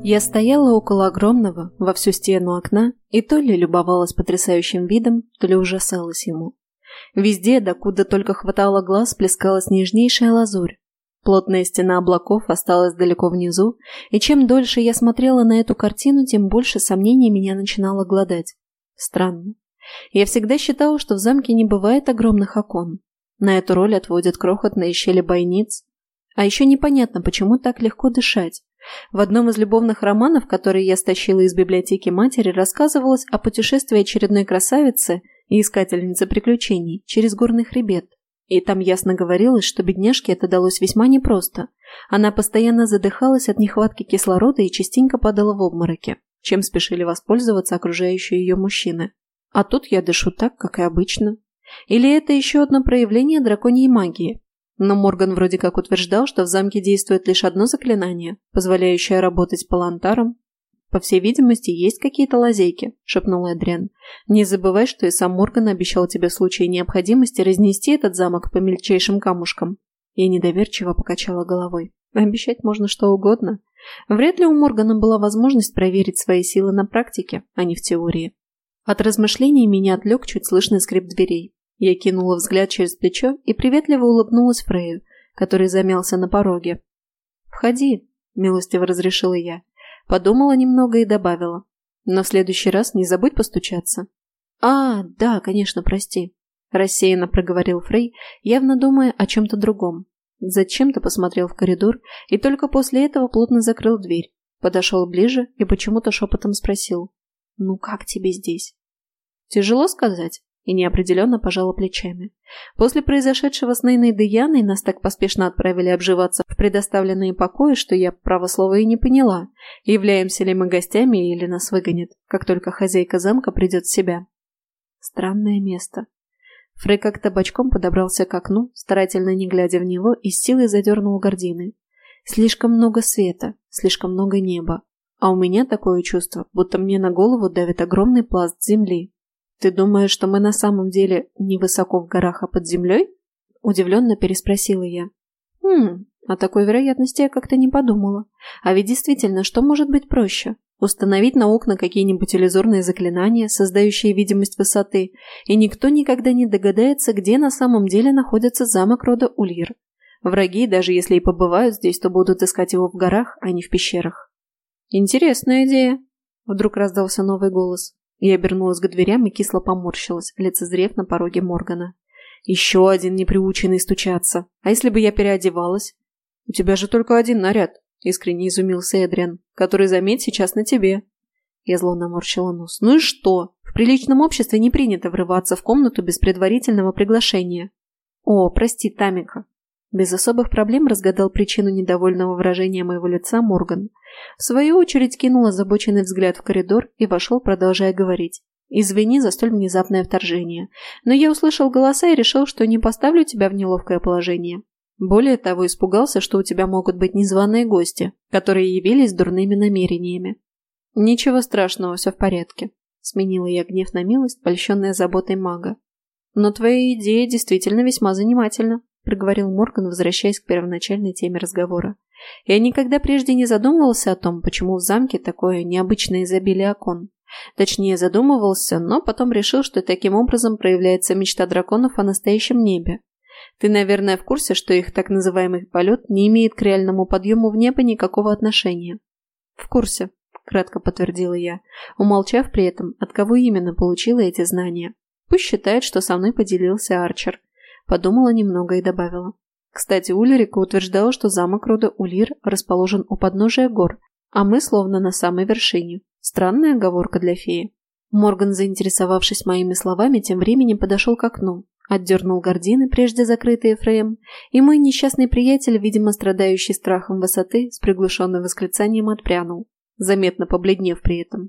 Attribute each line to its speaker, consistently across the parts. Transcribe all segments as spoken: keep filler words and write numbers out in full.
Speaker 1: Я стояла около огромного, во всю стену окна, и то ли любовалась потрясающим видом, то ли ужасалась ему. Везде, докуда только хватало глаз, плескалась нежнейшая лазурь. Плотная стена облаков осталась далеко внизу, и чем дольше я смотрела на эту картину, тем больше сомнений меня начинало глодать. Странно. Я всегда считала, что в замке не бывает огромных окон. На эту роль отводят крохотные щели бойниц. А еще непонятно, почему так легко дышать. В одном из любовных романов, которые я стащила из библиотеки матери, рассказывалось о путешествии очередной красавицы и искательницы приключений через горный хребет. И там ясно говорилось, что бедняжке это далось весьма непросто. Она постоянно задыхалась от нехватки кислорода и частенько падала в обмороки, чем спешили воспользоваться окружающие ее мужчины. А тут я дышу так, как и обычно. Или это еще одно проявление драконьей магии? Но Морган вроде как утверждал, что в замке действует лишь одно заклинание, позволяющее работать по лантарам. «По всей видимости, есть какие-то лазейки», — шепнул Эдриан. «Не забывай, что и сам Морган обещал тебе в случае необходимости разнести этот замок по мельчайшим камушкам». Я недоверчиво покачала головой. Обещать можно что угодно. Вряд ли у Моргана была возможность проверить свои силы на практике, а не в теории. От размышлений меня отвлек чуть слышный скрип дверей. Я кинула взгляд через плечо и приветливо улыбнулась Фрею, который замялся на пороге. «Входи», — милостиво разрешила я. Подумала немного и добавила. «Но в следующий раз не забудь постучаться». «А, да, конечно, прости», — рассеянно проговорил Фрей, явно думая о чем-то другом. Зачем-то посмотрел в коридор и только после этого плотно закрыл дверь. Подошел ближе и почему-то шепотом спросил. «Ну как тебе здесь?» «Тяжело сказать». И неопределенно пожала плечами. После произошедшего с Нейной Деяной нас так поспешно отправили обживаться в предоставленные покои, что я, право слова, и не поняла, являемся ли мы гостями или нас выгонят, как только хозяйка замка придет в себя. Странное место. Фрей как-то бочком подобрался к окну, старательно не глядя в него, и с силой задернул гардины. Слишком много света, слишком много неба. А у меня такое чувство, будто мне на голову давит огромный пласт земли. «Ты думаешь, что мы на самом деле не высоко в горах, а под землей?» Удивленно переспросила я. «Хм, о такой вероятности я как-то не подумала. А ведь действительно, что может быть проще? Установить на окна какие-нибудь иллюзорные заклинания, создающие видимость высоты, и никто никогда не догадается, где на самом деле находится замок рода Ульир. Враги, даже если и побывают здесь, то будут искать его в горах, а не в пещерах». «Интересная идея», — вдруг раздался новый голос. Я обернулась к дверям и кисло поморщилась, лицезрев на пороге Моргана. «Еще один неприученный стучаться. А если бы я переодевалась?» «У тебя же только один наряд», — искренне изумился Эдриан, «который, заметь, сейчас на тебе». Я зло наморщила нос. «Ну и что? В приличном обществе не принято врываться в комнату без предварительного приглашения». «О, прости, Тамика». Без особых проблем разгадал причину недовольного выражения моего лица Морган. В свою очередь кинул озабоченный взгляд в коридор и вошел, продолжая говорить. «Извини за столь внезапное вторжение, но я услышал голоса и решил, что не поставлю тебя в неловкое положение. Более того, испугался, что у тебя могут быть незваные гости, которые явились с дурными намерениями». «Ничего страшного, все в порядке», — сменила я гнев на милость, польщенная заботой мага. «Но твоя идея действительно весьма занимательна», — проговорил Морган, возвращаясь к первоначальной теме разговора. «Я никогда прежде не задумывался о том, почему в замке такое необычное изобилие окон. Точнее, задумывался, но потом решил, что таким образом проявляется мечта драконов о настоящем небе. Ты, наверное, в курсе, что их так называемый полет не имеет к реальному подъему в небо никакого отношения?» «В курсе», — кратко подтвердила я, умолчав при этом, от кого именно получила эти знания. «Пусть считает, что со мной поделился Арчер». Подумала немного и добавила. Кстати, Ульрика утверждала, что замок рода Ульир расположен у подножия гор, а мы словно на самой вершине. Странная оговорка для феи. Морган, заинтересовавшись моими словами, тем временем подошел к окну, отдернул гардины, прежде закрытые Фреем, и мой несчастный приятель, видимо, страдающий страхом высоты, с приглушенным восклицанием отпрянул, заметно побледнев при этом.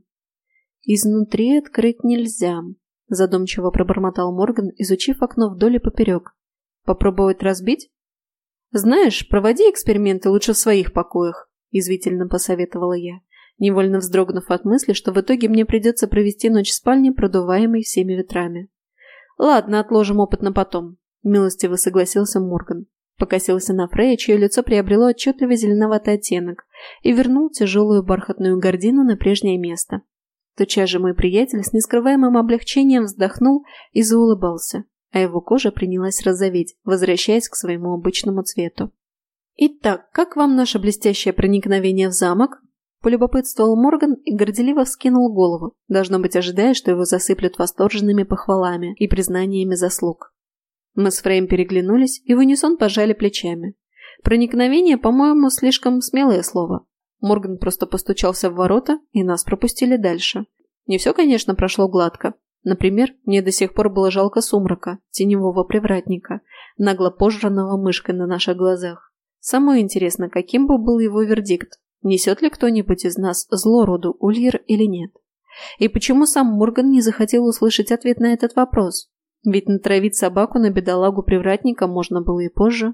Speaker 1: «Изнутри открыть нельзя», — задумчиво пробормотал Морган, изучив окно вдоль и поперек. «Попробовать разбить?» «Знаешь, проводи эксперименты лучше в своих покоях», — язвительно посоветовала я, невольно вздрогнув от мысли, что в итоге мне придется провести ночь в спальне, продуваемой всеми ветрами. «Ладно, отложим опыт на потом», — милостиво согласился Морган. Покосился на Фрея, чье лицо приобрело отчетливый зеленоватый оттенок, и вернул тяжелую бархатную гардину на прежнее место. Тотчас же мой приятель с нескрываемым облегчением вздохнул и заулыбался, а его кожа принялась розоветь, возвращаясь к своему обычному цвету. «Итак, как вам наше блестящее проникновение в замок?» – полюбопытствовал Морган и горделиво вскинул голову, должно быть, ожидая, что его засыплют восторженными похвалами и признаниями заслуг. Мы с Фреем переглянулись и в унисон пожали плечами. Проникновение, по-моему, слишком смелое слово. Морган просто постучался в ворота, и нас пропустили дальше. Не все, конечно, прошло гладко. Например, мне до сих пор было жалко Сумрака, теневого привратника, нагло пожранного мышкой на наших глазах. Самое интересно, каким бы был его вердикт, несет ли кто-нибудь из нас зло роду Ульер или нет. И почему сам Морган не захотел услышать ответ на этот вопрос? Ведь натравить собаку на бедолагу привратника можно было и позже.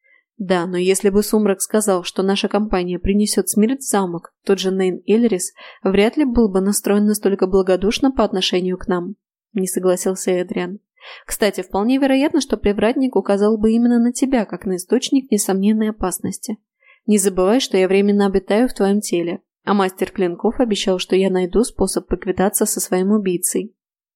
Speaker 1: Да, но если бы Сумрак сказал, что наша компания принесет смерть в замок, тот же Нейн Эльрис вряд ли был бы настроен настолько благодушно по отношению к нам. Не согласился Эдриан. Кстати, вполне вероятно, что привратник указал бы именно на тебя, как на источник несомненной опасности. Не забывай, что я временно обитаю в твоем теле, а мастер клинков обещал, что я найду способ поквитаться со своим убийцей.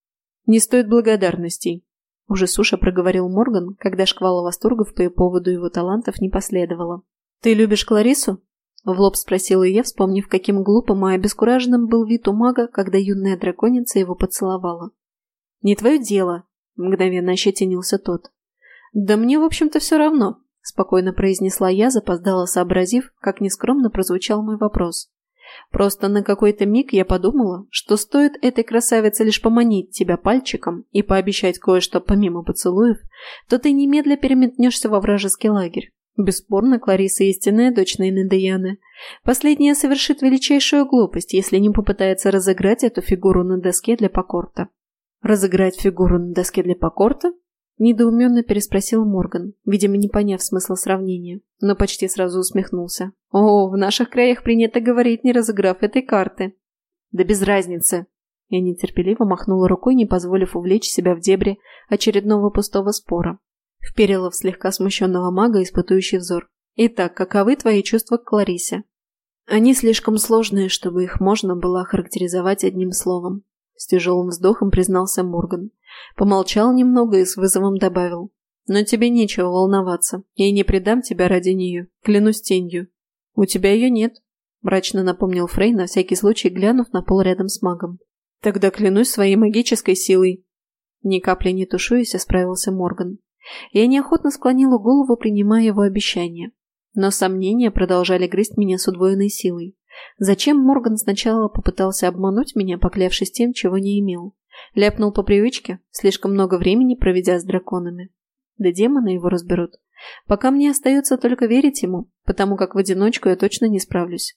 Speaker 1: Не стоит благодарностей. Уже суша проговорил Морган, когда шквала восторгов по поводу его талантов не последовало. «Ты любишь Кларису?» В лоб спросила я, вспомнив, каким глупым и обескураженным был вид у мага, когда юная драконица его поцеловала. «Не твое дело», — мгновенно ощетинился тот. «Да мне, в общем-то, все равно», — спокойно произнесла я, запоздала сообразив, как нескромно прозвучал мой вопрос. Просто на какой-то миг я подумала, что стоит этой красавице лишь поманить тебя пальчиком и пообещать кое-что помимо поцелуев, то ты немедля переметнешься во вражеский лагерь. Бесспорно, Клариса истинная дочь Нейны Деяны. Последняя совершит величайшую глупость, если не попытается разыграть эту фигуру на доске для покорта. «Разыграть фигуру на доске для покорта?» Недоуменно переспросил Морган, видимо, не поняв смысла сравнения, но почти сразу усмехнулся. «О, в наших краях принято говорить, не разыграв этой карты». «Да без разницы!» Я нетерпеливо махнула рукой, не позволив увлечь себя в дебри очередного пустого спора. Вперила в слегка смущенного мага испытующий взор. «Итак, каковы твои чувства к Кларисе?» «Они слишком сложные, чтобы их можно было охарактеризовать одним словом», — с тяжелым вздохом признался Морган. Помолчал немного и с вызовом добавил. «Но тебе нечего волноваться. Я не предам тебя ради нее. Клянусь тенью». «У тебя ее нет», — мрачно напомнил Фрей, на всякий случай глянув на пол рядом с магом. «Тогда клянусь своей магической силой». Ни капли не тушуясь, справился Морган. Я неохотно склонила голову, принимая его обещание. Но сомнения продолжали грызть меня с удвоенной силой. Зачем Морган сначала попытался обмануть меня, поклявшись тем, чего не имел? Ляпнул по привычке, слишком много времени проведя с драконами. Да демоны его разберут. Пока мне остается только верить ему, потому как в одиночку я точно не справлюсь.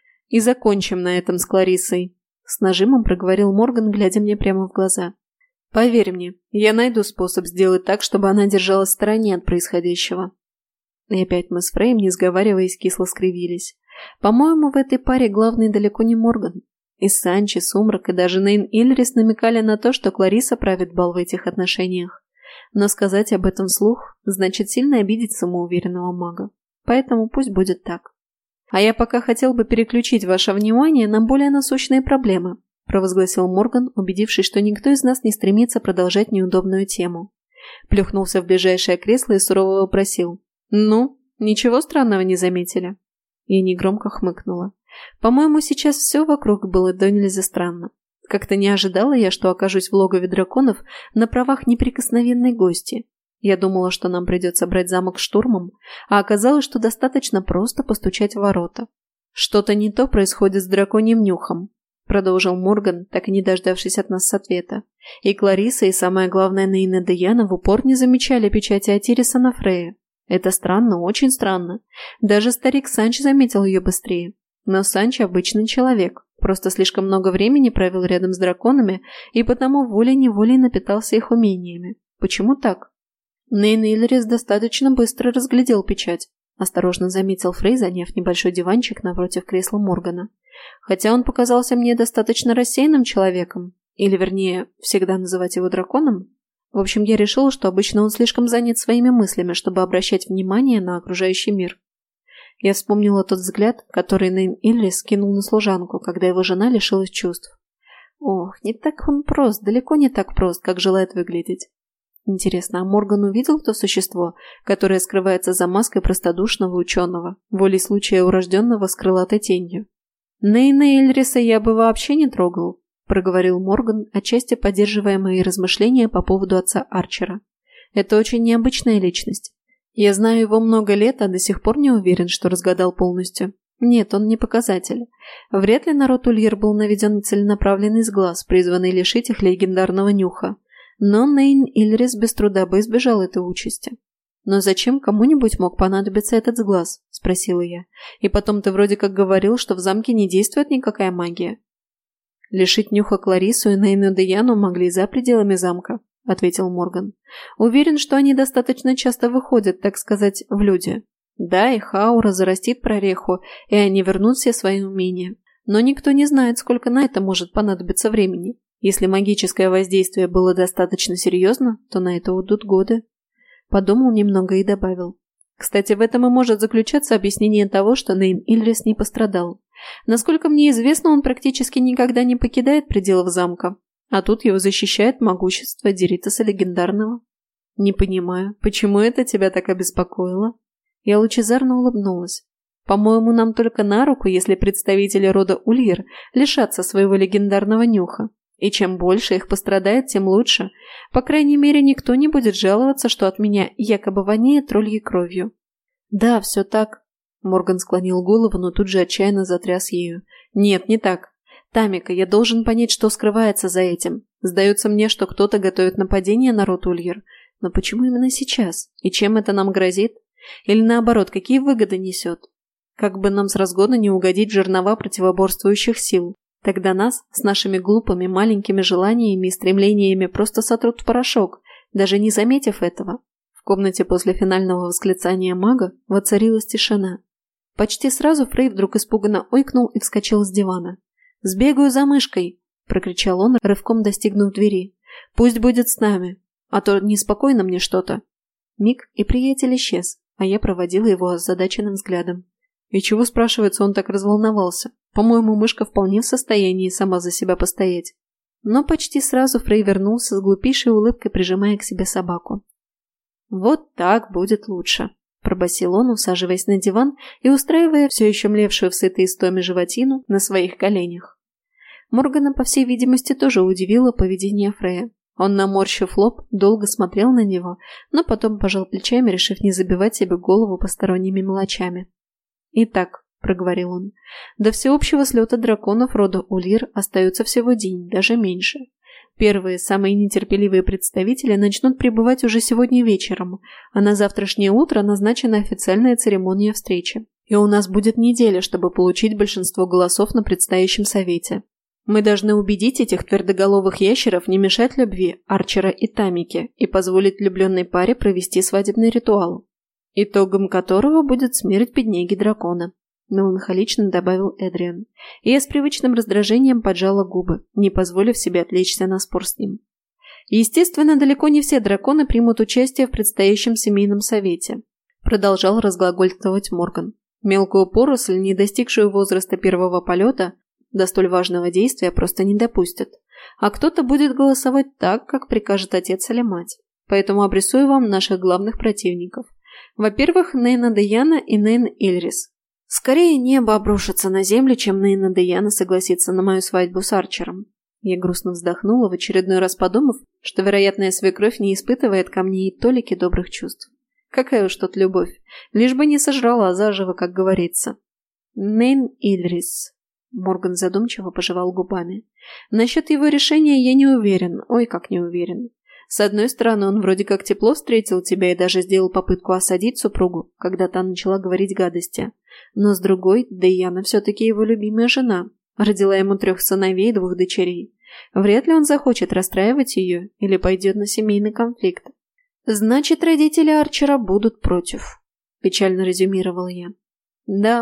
Speaker 1: И закончим на этом с Кларисой. С нажимом проговорил Морган, глядя мне прямо в глаза. Поверь мне, я найду способ сделать так, чтобы она держалась в стороне от происходящего. И опять мы с Фреем, не сговариваясь, кисло скривились. По-моему, в этой паре главный далеко не Морган. И Санчи, Сумрак и даже Нейн Ильрис намекали на то, что Клариса правит бал в этих отношениях. Но сказать об этом вслух значит сильно обидеть самоуверенного мага. Поэтому пусть будет так. А я пока хотел бы переключить ваше внимание на более насущные проблемы, провозгласил Морган, убедившись, что никто из нас не стремится продолжать неудобную тему. Плюхнулся в ближайшее кресло и сурово вопросил. «Ну, ничего странного не заметили?» Я негромко хмыкнула. По-моему, сейчас все вокруг было до нельзя странно. Как-то не ожидала я, что окажусь в логове драконов на правах неприкосновенной гости. Я думала, что нам придется брать замок штурмом, а оказалось, что достаточно просто постучать в ворота. «Что-то не то происходит с драконьим нюхом», — продолжил Морган, так и не дождавшись от нас с ответа. И Клариса, и самое главное, Нейна Деяна в упор не замечали печати Атириса на Фрея. Это странно, очень странно. Даже старик Санч заметил ее быстрее. Но Санч обычный человек, просто слишком много времени провел рядом с драконами и потому волей-неволей напитался их умениями. Почему так? Нейн Ильрис достаточно быстро разглядел печать, осторожно заметил Фрей, заняв небольшой диванчик напротив кресла Моргана. Хотя он показался мне достаточно рассеянным человеком, или вернее, всегда называть его драконом. В общем, я решила, что обычно он слишком занят своими мыслями, чтобы обращать внимание на окружающий мир. Я вспомнила тот взгляд, который Нейн Иллрис кинул на служанку, когда его жена лишилась чувств. Ох, не так он прост, далеко не так прост, как желает выглядеть. Интересно, а Морган увидел то существо, которое скрывается за маской простодушного ученого, волей случая урожденного с крылатой тенью? Нейна Иллриса я бы вообще не трогал, проговорил Морган, отчасти поддерживая мои размышления по поводу отца Арчера. Это очень необычная личность. Я знаю его много лет, а до сих пор не уверен, что разгадал полностью. Нет, он не показатель. Вряд ли на род Ульер был наведен целенаправленный сглаз, призванный лишить их легендарного нюха. Но Нейн Иллрис без труда бы избежал этой участи. «Но зачем кому-нибудь мог понадобиться этот сглаз?» – спросила я. «И потом ты вроде как говорил, что в замке не действует никакая магия». «Лишить нюха Кларису и Нейну Деяну могли за пределами замка», – ответил Морган. «Уверен, что они достаточно часто выходят, так сказать, в люди. Да, их аура зарастит прореху, и они вернут все свои умения. Но никто не знает, сколько на это может понадобиться времени. Если магическое воздействие было достаточно серьезно, то на это уйдут годы». Подумал немного и добавил. Кстати, в этом и может заключаться объяснение того, что Нейн Иллрис не пострадал. Насколько мне известно, он практически никогда не покидает пределов замка, а тут его защищает могущество Диритаса Легендарного. Не понимаю, почему это тебя так обеспокоило? Я лучезарно улыбнулась. По-моему, нам только на руку, если представители рода Ульер лишатся своего легендарного нюха. И чем больше их пострадает, тем лучше. По крайней мере, никто не будет жаловаться, что от меня якобы воняет тролльей кровью. Да, все так. Морган склонил голову, но тут же отчаянно затряс ею. Нет, не так. Тамика, я должен понять, что скрывается за этим. Сдается мне, что кто-то готовит нападение на род Ульер. Но почему именно сейчас? И чем это нам грозит? Или наоборот, какие выгоды несет? Как бы нам с разгона не угодить в жернова противоборствующих сил. Тогда нас с нашими глупыми маленькими желаниями и стремлениями просто сотрут в порошок, даже не заметив этого. В комнате после финального восклицания мага воцарилась тишина. Почти сразу Фрей вдруг испуганно ойкнул и вскочил с дивана. «Сбегаю за мышкой!» – прокричал он, рывком достигнув двери. «Пусть будет с нами, а то неспокойно мне что-то». Миг, и приятель исчез, а я проводила его озадаченным взглядом. И чего, спрашивается, он так разволновался? По-моему, мышка вполне в состоянии сама за себя постоять. Но почти сразу Фрей вернулся с глупейшей улыбкой, прижимая к себе собаку. «Вот так будет лучше», – пробасил он, усаживаясь на диван и устраивая все еще млевшую в сытой истоме животину на своих коленях. Моргана, по всей видимости, тоже удивило поведение Фрея. Он, наморщив лоб, долго смотрел на него, но потом пожал плечами, решив не забивать себе голову посторонними мелочами. «Итак», — проговорил он, — «до всеобщего слета драконов рода Ульер остается всего день, даже меньше. Первые, самые нетерпеливые представители начнут прибывать уже сегодня вечером, а на завтрашнее утро назначена официальная церемония встречи. И у нас будет неделя, чтобы получить большинство голосов на предстоящем совете. Мы должны убедить этих твердоголовых ящеров не мешать любви Арчера и Тамики и позволить влюбленной паре провести свадебный ритуал, итогом которого будет смерть бедняги дракона», – меланхолично добавил Эдриан. И я с привычным раздражением поджала губы, не позволив себе отвлечься на спор с ним. «Естественно, далеко не все драконы примут участие в предстоящем семейном совете», – продолжал разглагольствовать Морган. «Мелкую поросль, не достигшую возраста первого полета, до столь важного действия просто не допустят. А кто-то будет голосовать так, как прикажет отец или мать. Поэтому обрисую вам наших главных противников. Во-первых, Нейна Деяна и Нейн Иллрис. Скорее небо обрушится на землю, чем Нейна Деяна согласится на мою свадьбу с Арчером». Я грустно вздохнула, в очередной раз подумав, что вероятная свекровь не испытывает ко мне и толики добрых чувств. Какая уж тут любовь, лишь бы не сожрала заживо, как говорится. Нейн Иллрис. Морган задумчиво пожевал губами. «Насчет его решения я не уверен, ой, как не уверен. С одной стороны, он вроде как тепло встретил тебя и даже сделал попытку осадить супругу, когда та начала говорить гадости. Но с другой, Деяна все-таки его любимая жена, родила ему трех сыновей и двух дочерей. Вряд ли он захочет расстраивать ее или пойдет на семейный конфликт. Значит, родители Арчера будут против», – печально резюмировал я. «Да,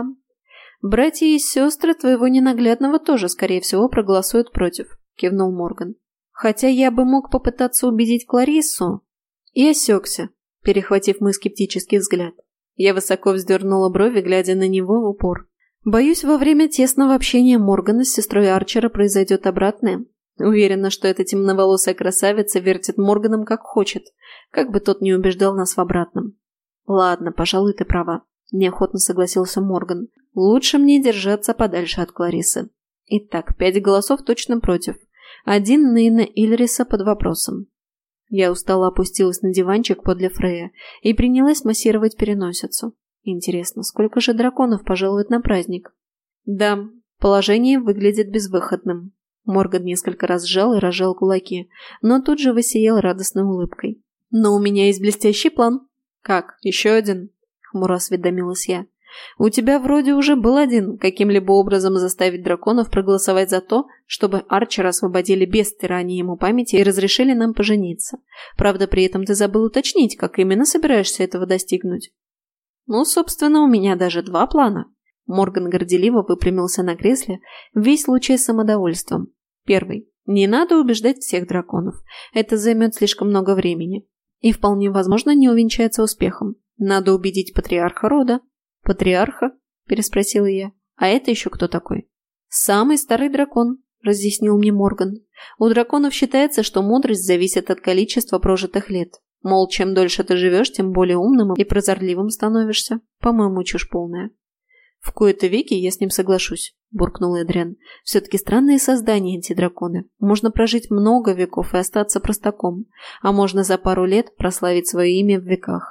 Speaker 1: братья и сестры твоего ненаглядного тоже, скорее всего, проголосуют против», – кивнул Морган. Хотя я бы мог попытаться убедить Клариссу. И осекся, перехватив мой скептический взгляд. Я высоко вздернула брови, глядя на него в упор. Боюсь, во время тесного общения Моргана с сестрой Арчера произойдет обратное. Уверена, что эта темноволосая красавица вертит Морганом как хочет, как бы тот не убеждал нас в обратном. Ладно, пожалуй, ты права. Неохотно согласился Морган. Лучше мне держаться подальше от Клариссы. Итак, пять голосов точно против. Один Нейна Ильриса под вопросом. Я устало опустилась на диванчик подле Фрея и принялась массировать переносицу. Интересно, сколько же драконов пожалует на праздник? Да, положение выглядит безвыходным. Морган несколько раз сжал и разжал кулаки, но тут же воссиял радостной улыбкой. Но у меня есть блестящий план. Как, еще один? Хмуро осведомилась я. У тебя вроде уже был один, каким-либо образом заставить драконов проголосовать за то, чтобы Арчера освободили без стирания ему памяти и разрешили нам пожениться. Правда, при этом ты забыл уточнить, как именно собираешься этого достигнуть. Ну, собственно, у меня даже два плана. Морган горделиво выпрямился на кресле, весь лучась самодовольством. Первый. Не надо убеждать всех драконов. Это займет слишком много времени. И вполне возможно не увенчается успехом. Надо убедить патриарха рода. «Патриарха?» – переспросила я. «А это еще кто такой?» «Самый старый дракон», – разъяснил мне Морган. «У драконов считается, что мудрость зависит от количества прожитых лет. Мол, чем дольше ты живешь, тем более умным и прозорливым становишься. По-моему, чушь полная». «В кои-то веки я с ним соглашусь», – буркнул Эдриан. «Все-таки странные создания эти драконы. Можно прожить много веков и остаться простаком, а можно за пару лет прославить свое имя в веках».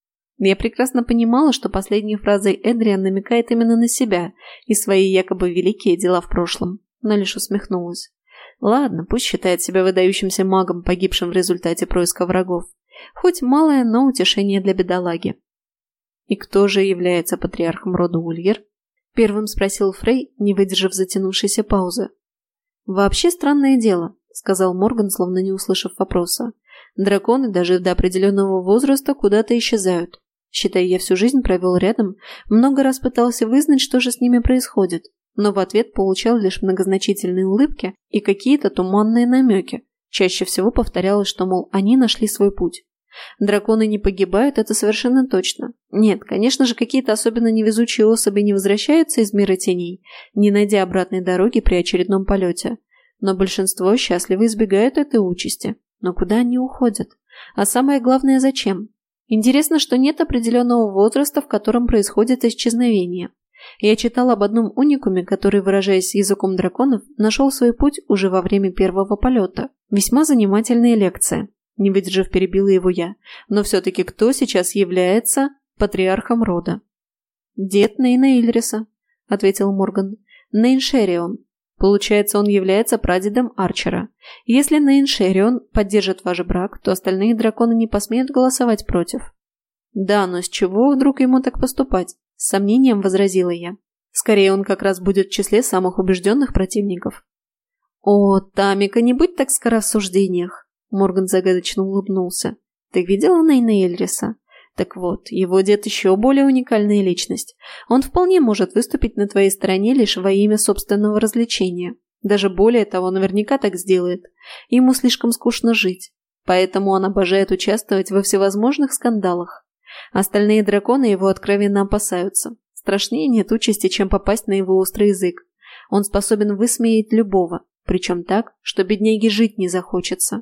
Speaker 1: Я прекрасно понимала, что последней фразой Эдриан намекает именно на себя и свои якобы великие дела в прошлом, но лишь усмехнулась. Ладно, пусть считает себя выдающимся магом, погибшим в результате происка врагов. Хоть малое, но утешение для бедолаги. «И кто же является патриархом рода Ульер?» – первым спросил Фрей, не выдержав затянувшейся паузы. «Вообще странное дело», – сказал Морган, словно не услышав вопроса. «Драконы, даже до определенного возраста, куда-то исчезают. Считай, я всю жизнь провел рядом, много раз пытался вызнать, что же с ними происходит, но в ответ получал лишь многозначительные улыбки и какие-то туманные намеки. Чаще всего повторялось, что, мол, они нашли свой путь. Драконы не погибают, это совершенно точно. Нет, конечно же, какие-то особенно невезучие особи не возвращаются из мира теней, не найдя обратной дороги при очередном полете. Но большинство счастливо избегают этой участи. Но куда они уходят? А самое главное, зачем? Интересно, что нет определенного возраста, в котором происходит исчезновение. Я читал об одном уникуме, который, выражаясь языком драконов, нашел свой путь уже во время первого полета. Весьма занимательная лекция. Не выдержав, перебила его я. Но все-таки кто сейчас является патриархом рода? «Дед Нейна Ильриса», — ответил Морган. «Нейн Шерион. Получается, он является прадедом Арчера. Если Нейн Шерион поддержит ваш брак, то остальные драконы не посмеют голосовать против». «Да, но с чего вдруг ему так поступать?» – с сомнением возразила я. «Скорее, он как раз будет в числе самых убежденных противников». «О, Тамика, не будь так скоро в суждениях!» – Морган загадочно улыбнулся. «Ты видела Нейна Ильриса? Так вот, его дед еще более уникальная личность. Он вполне может выступить на твоей стороне лишь во имя собственного развлечения. Даже более того, наверняка так сделает. Ему слишком скучно жить. Поэтому он обожает участвовать во всевозможных скандалах. Остальные драконы его откровенно опасаются. Страшнее нет участи, чем попасть на его острый язык. Он способен высмеять любого, причем так, что бедняге жить не захочется.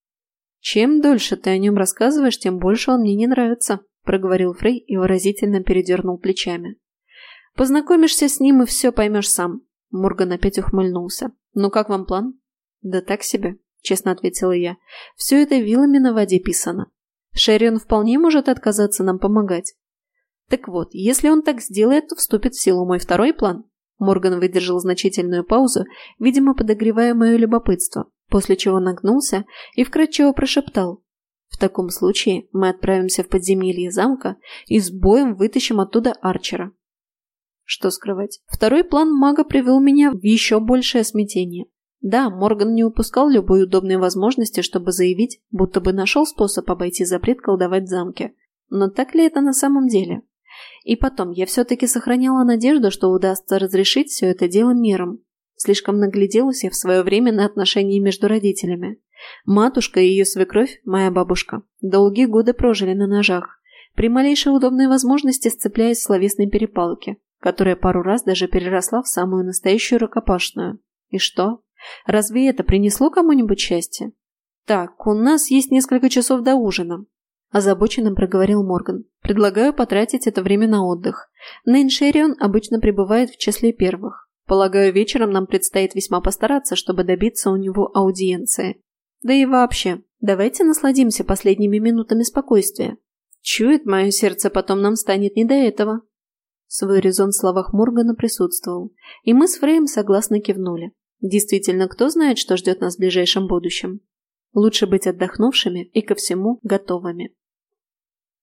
Speaker 1: «Чем дольше ты о нем рассказываешь, тем больше он мне не нравится», – проговорил Фрей и выразительно передернул плечами. «Познакомишься с ним и все поймешь сам». Морган опять ухмыльнулся. «Ну как вам план?» «Да так себе», – честно ответила я. «Все это вилами на воде писано. Шерион вполне может отказаться нам помогать». «Так вот, если он так сделает, то вступит в силу мой второй план». Морган выдержал значительную паузу, видимо, подогревая мое любопытство, после чего нагнулся и вкратчиво прошептал: «В таком случае мы отправимся в подземелье замка и с боем вытащим оттуда Арчера». Что скрывать? Второй план мага привел меня в еще большее смятение. Да, Морган не упускал любой удобной возможности, чтобы заявить, будто бы нашел способ обойти запрет колдовать в замке. Но так ли это на самом деле? И потом, я все-таки сохраняла надежду, что удастся разрешить все это дело миром. Слишком нагляделась я в свое время на отношения между родителями. Матушка и ее свекровь, моя бабушка, долгие годы прожили на ножах, при малейшей удобной возможности сцепляясь в словесной перепалке, которая пару раз даже переросла в самую настоящую рукопашную. И что? Разве это принесло кому-нибудь счастье? «Так, у нас есть несколько часов до ужина», – озабоченно проговорил Морган. «Предлагаю потратить это время на отдых. Нейн Шеррион обычно пребывает в числе первых. Полагаю, вечером нам предстоит весьма постараться, чтобы добиться у него аудиенции. Да и вообще, давайте насладимся последними минутами спокойствия. Чует мое сердце, потом нам станет не до этого». Свой резон в словах Моргана присутствовал, и мы с Фреем согласно кивнули. Действительно, кто знает, что ждет нас в ближайшем будущем. Лучше быть отдохнувшими и ко всему готовыми.